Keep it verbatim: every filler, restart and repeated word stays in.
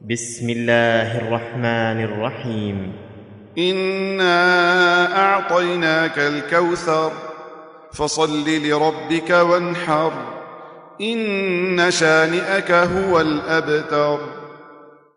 بسم الله الرحمن الرحيم. إنا أعطيناك الكوثر فصل لربك وانحر إن شانئك هو الأبتر.